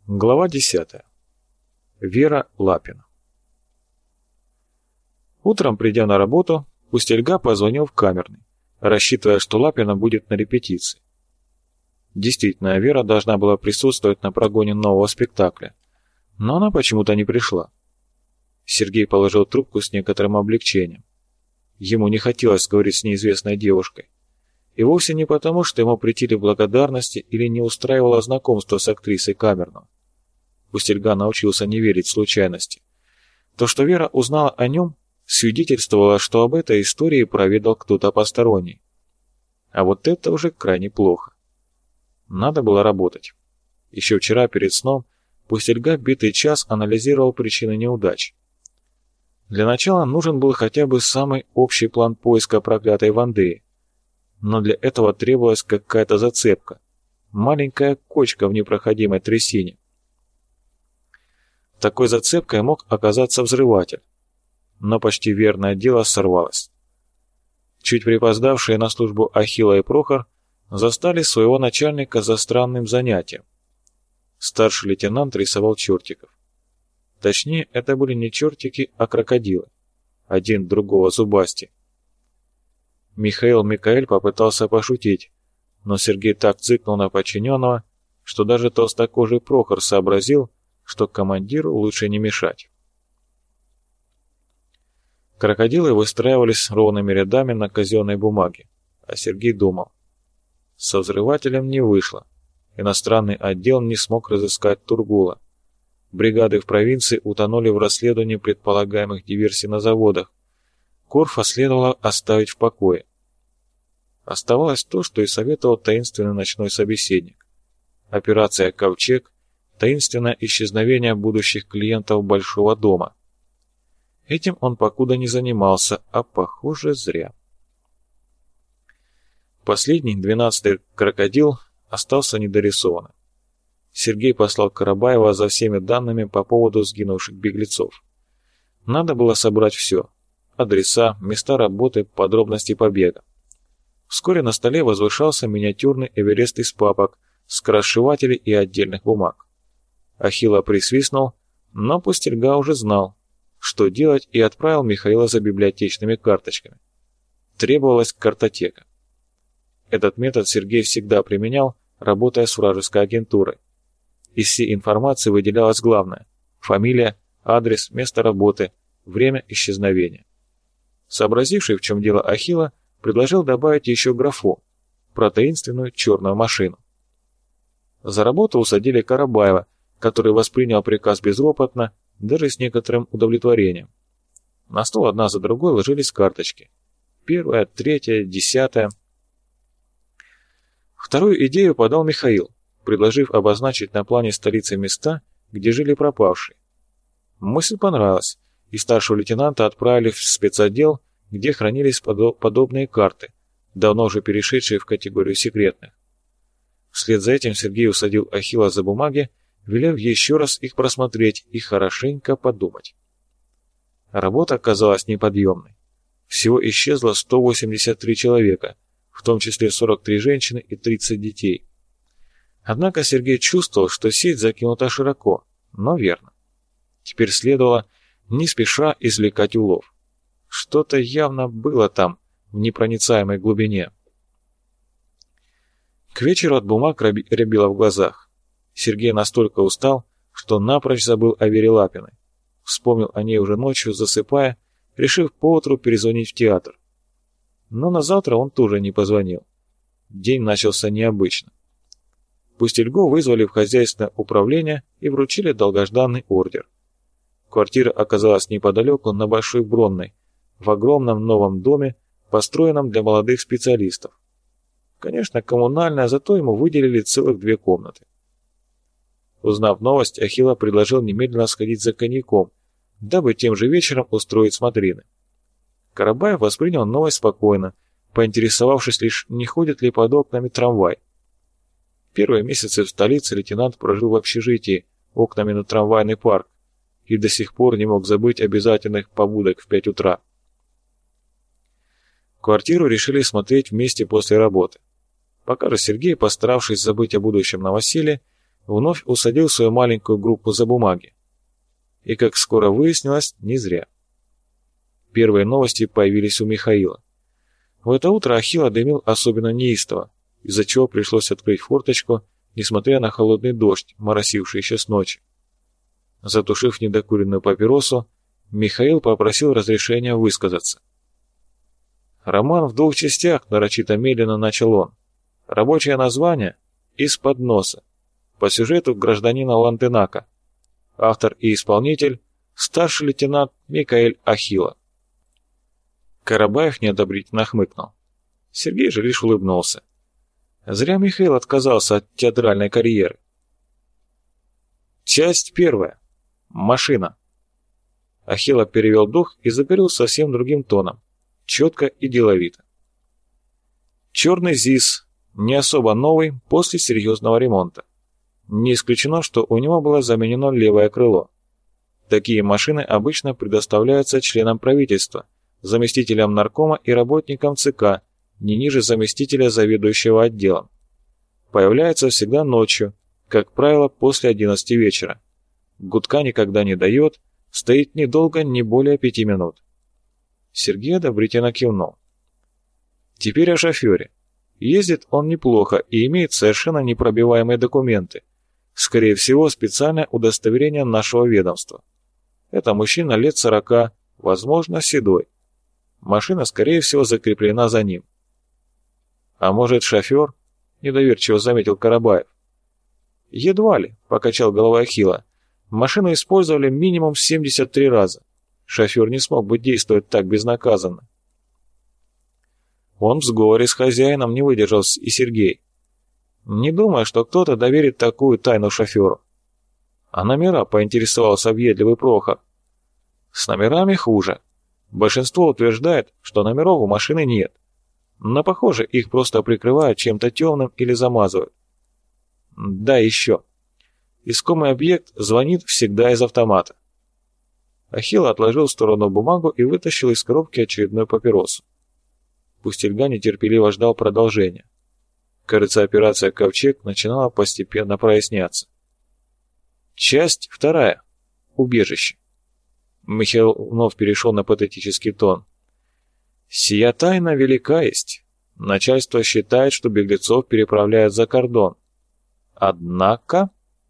Глава 10. Вера Лапина. Утром, придя на работу, Пустельга позвонил в камерный, рассчитывая, что Лапина будет на репетиции. Действительно, Вера должна была присутствовать на прогоне нового спектакля, но она почему-то не пришла. Сергей положил трубку с некоторым облегчением. Ему не хотелось говорить с неизвестной девушкой. И вовсе не потому, что ему претили благодарности или не устраивало знакомство с актрисой камерного. Пустельга научился не верить в случайности. То, что Вера узнала о нем, свидетельствовало, что об этой истории проведал кто-то посторонний. А вот это уже крайне плохо. Надо было работать. Еще вчера перед сном Пустельга битый час анализировал причины неудач. Для начала нужен был хотя бы самый общий план поиска проклятой Вандеи. Но для этого требовалась какая-то зацепка, маленькая кочка в непроходимой трясине. Такой зацепкой мог оказаться взрыватель, но почти верное дело сорвалось. Чуть припоздавшие на службу Ахилла и Прохор застали своего начальника за странным занятием. Старший лейтенант рисовал чертиков. Точнее, это были не чертики, а крокодилы, один другого зубастей. Михаэль попытался пошутить, но Сергей так цыкнул на подчиненного, что даже толстокожий Прохор сообразил, что командиру лучше не мешать. Крокодилы выстраивались ровными рядами на казенной бумаге, а Сергей думал. Со взрывателем не вышло. Иностранный отдел не смог разыскать Тургула. Бригады в провинции утонули в расследовании предполагаемых диверсий на заводах. Корфа следовало оставить в покое. Оставалось то, что и советовал таинственный ночной собеседник. Операция «Ковчег», таинственное исчезновение будущих клиентов Большого дома. Этим он покуда не занимался, а, похоже, зря. Последний, 12-й крокодил, остался недорисованным. Сергей послал Карабаева за всеми данными по поводу сгинувших беглецов. Надо было собрать все: адреса, места работы, подробности побега. Вскоре на столе возвышался миниатюрный Эверест из папок, скоросшивателей и отдельных бумаг. Ахилла присвистнул, но Пустельга уже знал, что делать, и отправил Михаила за библиотечными карточками. Требовалась картотека. Этот метод Сергей всегда применял, работая с вражеской агентурой. Из всей информации выделялось главное: фамилия, адрес, место работы, время исчезновения. Сообразивший, в чем дело Ахилла, предложил добавить еще графу про таинственную черную машину. За работу усадили Карабаева, который воспринял приказ безропотно, даже с некоторым удовлетворением. На стол одна за другой ложились карточки. 1, 3, 10. Вторую идею подал Михаил, предложив обозначить на плане столицы места, где жили пропавшие. Мысль понравилась, и старшего лейтенанта отправили в спецотдел, где хранились подобные карты, давно уже перешедшие в категорию секретных. Вслед за этим Сергей усадил Ахилла за бумаги, велев еще раз их просмотреть и хорошенько подумать. Работа оказалась неподъемной. Всего исчезло 183 человека, в том числе 43 женщины и 30 детей. Однако Сергей чувствовал, что сеть закинута широко, но верно. Теперь следовало не спеша извлекать улов. Что-то явно было там, в непроницаемой глубине. К вечеру от бумаг рябило в глазах. Сергей настолько устал, что напрочь забыл о Вере Лапиной. Вспомнил о ней уже ночью, засыпая, решив поутру перезвонить в театр. Но на завтра он тоже не позвонил. День начался необычно. Пустельгу вызвали в хозяйственное управление и вручили долгожданный ордер. Квартира оказалась неподалеку, на Большой Бронной, в огромном новом доме, построенном для молодых специалистов. Конечно, коммунальная, зато ему выделили целых 2 комнаты. Узнав новость, Ахилла предложил немедленно сходить за коньяком, дабы тем же вечером устроить смотрины. Карабаев воспринял новость спокойно, поинтересовавшись лишь, не ходит ли под окнами трамвай. Первые месяцы в столице лейтенант прожил в общежитии, окнами на трамвайный парк, и до сих пор не мог забыть обязательных побудок в 5 утра. Квартиру решили смотреть вместе после работы. Пока же Сергей, постаравшись забыть о будущем новоселье, вновь усадил свою маленькую группу за бумаги. И, как скоро выяснилось, не зря. Первые новости появились у Михаила. В это утро Ахилла дымил особенно неистово, из-за чего пришлось открыть форточку, несмотря на холодный дождь, моросивший еще с ночи. Затушив недокуренную папиросу, Михаил попросил разрешения высказаться. «Роман в 2 частях», — нарочито медленно начал он. «Рабочее название «Из-под носа». По сюжету гражданина Лантенака. Автор и исполнитель — старший лейтенант Микаэль Ахилла». Карабаев неодобрительно хмыкнул. Сергей же лишь улыбнулся. Зря Михаил отказался от театральной карьеры. Часть 1. Машина. Ахилла перевел дух и заговорил совсем другим тоном, четко и деловито. Черный ЗИС, не особо новый, после серьезного ремонта. Не исключено, что у него было заменено левое крыло. Такие машины обычно предоставляются членам правительства, заместителям наркома и работникам ЦК, не ниже заместителя заведующего отделом. Появляется всегда ночью, как правило, после 11 вечера. Гудка никогда не дает, стоит недолго, не более 5 минут. Сергей одобрительно кивнул. Теперь о шофере. Ездит он неплохо и имеет совершенно непробиваемые документы. Скорее всего, специальное удостоверение нашего ведомства. Это мужчина лет 40, возможно, седой. Машина, скорее всего, закреплена за ним. «А может, шофер?» – недоверчиво заметил Карабаев. «Едва ли», – покачал головой Ахилла. «Машину использовали минимум 73 раза. Шофер не смог бы действовать так безнаказанно». Он в сговоре с хозяином не выдержал и Сергей. «Не думаю, что кто-то доверит такую тайну шоферу». «А номера?» – поинтересовался въедливый Прохор. «С номерами хуже. Большинство утверждает, что номеров у машины нет. Но, похоже, их просто прикрывают чем-то темным или замазывают. Да, еще. Искомый объект звонит всегда из автомата». Ахилла отложил в сторону бумагу и вытащил из коробки очередную папиросу. Пустельга нетерпеливо ждал продолжения. Кажется, операция «Ковчег» начинала постепенно проясняться. Часть 2. Убежище. Михаил вновь перешел на патетический тон. «Сия тайна велика есть. Начальство считает, что беглецов переправляют за кордон. Однако...»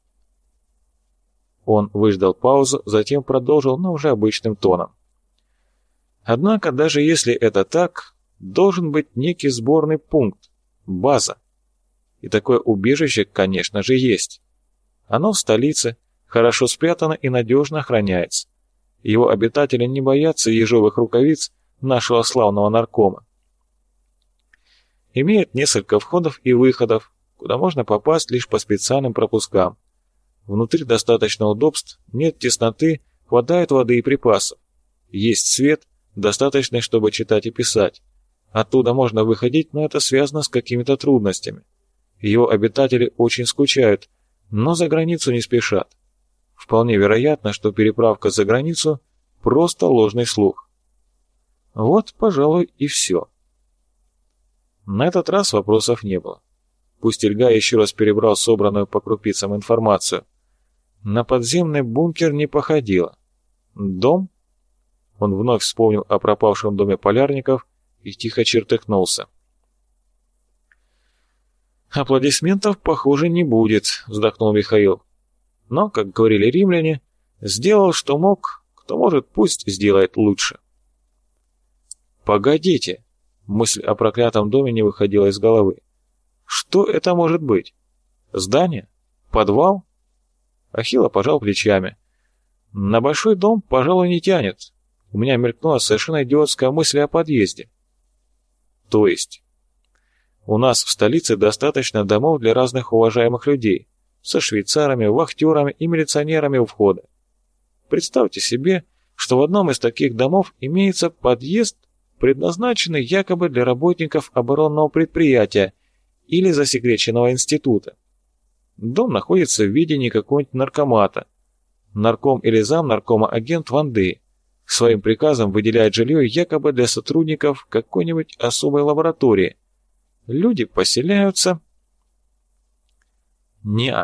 Он выждал паузу, затем продолжил, но уже обычным тоном. «Однако, даже если это так, должен быть некий сборный пункт, база. И такое убежище, конечно же, есть. Оно в столице, хорошо спрятано и надежно охраняется. Его обитатели не боятся ежовых рукавиц нашего славного наркома. Имеет несколько входов и выходов, куда можно попасть лишь по специальным пропускам. Внутри достаточно удобств, нет тесноты, хватает воды и припасов. Есть свет, достаточный, чтобы читать и писать. Оттуда можно выходить, но это связано с какими-то трудностями. Его обитатели очень скучают, но за границу не спешат. Вполне вероятно, что переправка за границу – просто ложный слух. Вот, пожалуй, и все. На этот раз вопросов не было. Пустельга еще раз перебрал собранную по крупицам информацию. На подземный бункер не походило. Дом? Он вновь вспомнил о пропавшем доме полярников и тихо чертыхнулся. «Аплодисментов, похоже, не будет», — вздохнул Михаил. «Но, как говорили римляне, сделал, что мог, кто может, пусть сделает лучше». «Погодите», — мысль о проклятом доме не выходила из головы. «Что это может быть? Здание? Подвал?» Ахилла пожал плечами. «На большой дом, пожалуй, не тянет. У меня мелькнула совершенно идиотская мысль о подъезде». «То есть?» «У нас в столице достаточно домов для разных уважаемых людей, со швейцарами, вахтерами и милиционерами у входа. Представьте себе, что в одном из таких домов имеется подъезд, предназначенный якобы для работников оборонного предприятия или засекреченного института. Дом находится в видении какого-нибудь наркомата. Нарком или замнаркома агент Ванды своим приказом выделяет жилье якобы для сотрудников какой-нибудь особой лаборатории. Люди поселяются...» «Не-а»,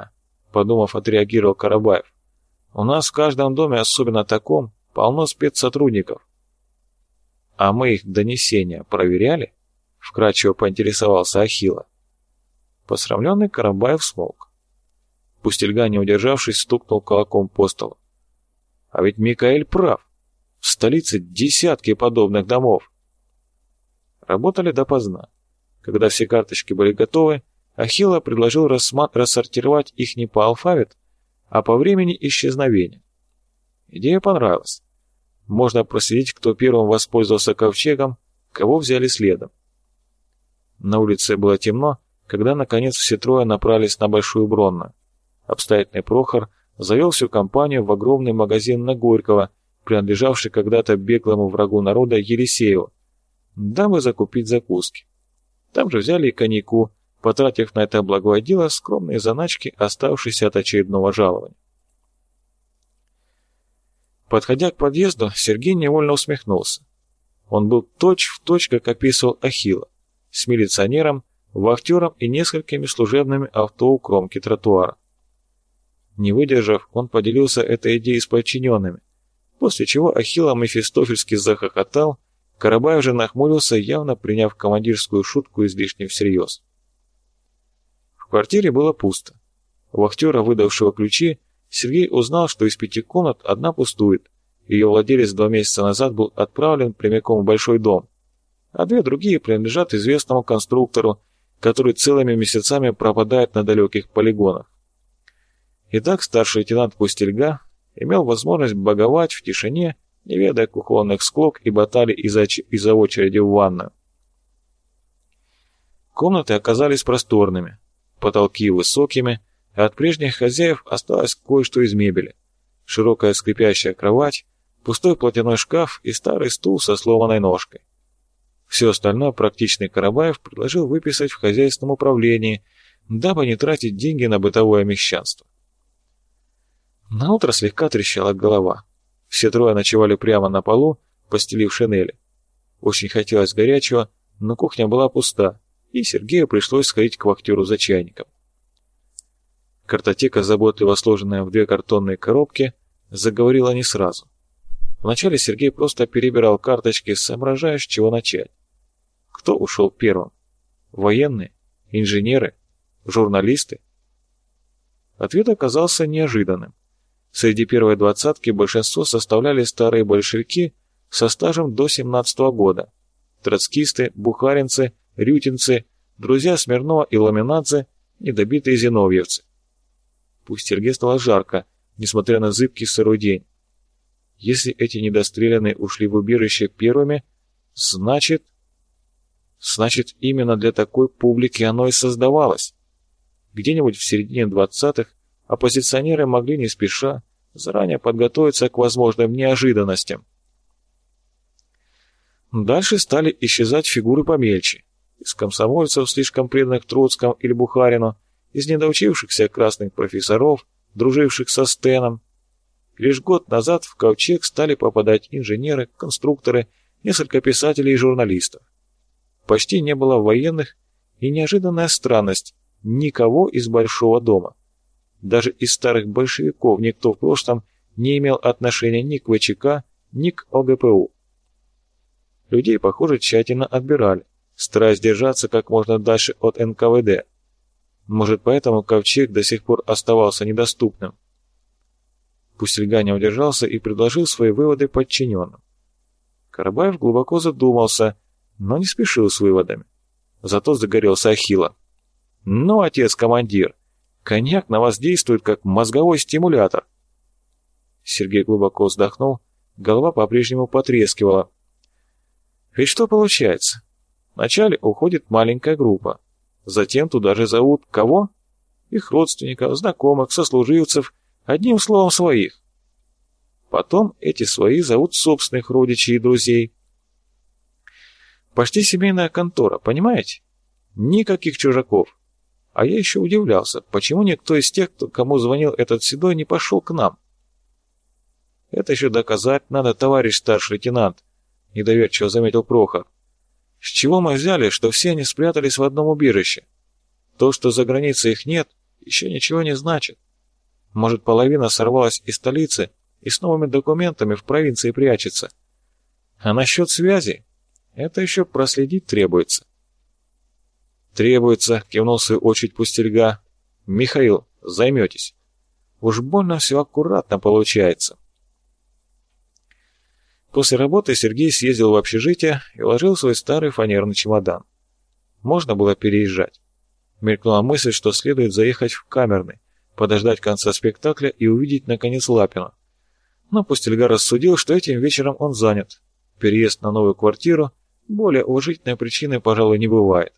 — подумав, отреагировал Карабаев. «У нас в каждом доме, особенно таком, полно спецсотрудников». «А мы их донесения проверяли?» — вкратчиво поинтересовался Ахилла. Посрамленный Карабаев смолк. Пустельга, не удержавшись, стукнул кулаком по столу. «А ведь Микаэль прав. В столице десятки подобных домов». Работали допоздна. Когда все карточки были готовы, Ахилла предложил рассортировать их не по алфавиту, а по времени исчезновения. Идея понравилась. Можно проследить, кто первым воспользовался ковчегом, кого взяли следом. На улице было темно, когда, наконец, все трое направились на Большую Бронную. Обстоятельный Прохор завел всю компанию в огромный магазин на Горького, принадлежавший когда-то беглому врагу народа Елисееву, дабы закупить закуски. Там же взяли и коньяку, потратив на это благое дело скромные заначки, оставшиеся от очередного жалования. Подходя к подъезду, Сергей невольно усмехнулся. Он был точь-в-точь, как описывал Ахилла, с милиционером, вахтером и несколькими служебными авто у кромки тротуара. Не выдержав, он поделился этой идеей с подчиненными, после чего Ахилла мефистофельски захохотал, Карабаев же нахмурился, явно приняв командирскую шутку излишне всерьез. В квартире было пусто. У вахтера, выдавшего ключи, Сергей узнал, что из 5 комнат одна пустует, ее владелец 2 месяца назад был отправлен прямиком в большой дом, а 2 другие принадлежат известному конструктору, который целыми месяцами пропадает на далеких полигонах. Итак, старший лейтенант Пустельга имел возможность боговать в тишине, не ведая кухонных склок и баталий из-за очереди в ванную. Комнаты оказались просторными, потолки высокими, а от прежних хозяев осталось кое-что из мебели. Широкая скрипящая кровать, пустой платяной шкаф и старый стул со сломанной ножкой. Все остальное практичный Карабаев предложил выписать в хозяйственном управлении, дабы не тратить деньги на бытовое мещанство. Наутро слегка трещала голова. Все трое ночевали прямо на полу, постелив шинели. Очень хотелось горячего, но кухня была пуста, и Сергею пришлось сходить к вахтеру за чайником. Картотека, заботливо сложенная в 2 картонные коробки, заговорила не сразу. Вначале Сергей просто перебирал карточки, соображая, с чего начать. Кто ушел первым? Военные? Инженеры? Журналисты? Ответ оказался неожиданным. Среди первой 20-ки большинство составляли старые большевики со стажем до 17-го года. Троцкисты, бухаринцы, рютинцы, друзья Смирнова и Ламинадзе, недобитые зиновьевцы. Пусть Сергею стало жарко, несмотря на зыбкий сырой день. Если эти недостреленные ушли в убежище первыми, значит именно для такой публики оно и создавалось. Где-нибудь в середине 20-х оппозиционеры могли не спеша заранее подготовиться к возможным неожиданностям. Дальше стали исчезать фигуры помельче. Из комсомольцев, слишком преданных Троцкому или Бухарину, из недоучившихся красных профессоров, друживших со Стеном. Лишь год назад в ковчег стали попадать инженеры, конструкторы, несколько писателей и журналистов. Почти не было военных, и неожиданная странность – никого из Большого дома. Даже из старых большевиков никто в прошлом не имел отношения ни к ВЧК, ни к ОГПУ. Людей, похоже, тщательно отбирали, стараясь держаться как можно дальше от НКВД. Может, поэтому ковчег до сих пор оставался недоступным. Пустельга не удержался и предложил свои выводы подчиненным. Карабаев глубоко задумался, но не спешил с выводами. Зато загорелся Ахилла. «Ну, отец-командир, коньяк на вас действует как мозговой стимулятор». Сергей глубоко вздохнул, голова по-прежнему потрескивала. Ведь что получается? Вначале уходит маленькая группа, затем туда же зовут кого? Их родственников, знакомых, сослуживцев, одним словом своих. Потом эти свои зовут собственных родичей и друзей. Почти семейная контора, понимаете? Никаких чужаков. А я еще удивлялся, почему никто из тех, кому звонил этот седой, не пошел к нам. Это еще доказать надо, товарищ старший лейтенант, недоверчиво заметил Прохор. С чего мы взяли, что все они спрятались в одном убежище? То, что за границей их нет, еще ничего не значит. Может, половина сорвалась из столицы и с новыми документами в провинции прячется. А насчет связи? Это еще проследить требуется. «Требуется», — кивнул в свою очередь Пустельга. «Михаил, займетесь. Уж больно все аккуратно получается». После работы Сергей съездил в общежитие и уложил свой старый фанерный чемодан. Можно было переезжать. Мелькнула мысль, что следует заехать в Камерный, подождать конца спектакля и увидеть, наконец, Лапину. Но Пустельга рассудил, что этим вечером он занят. Переезд на новую квартиру более уважительной причины, пожалуй, не бывает.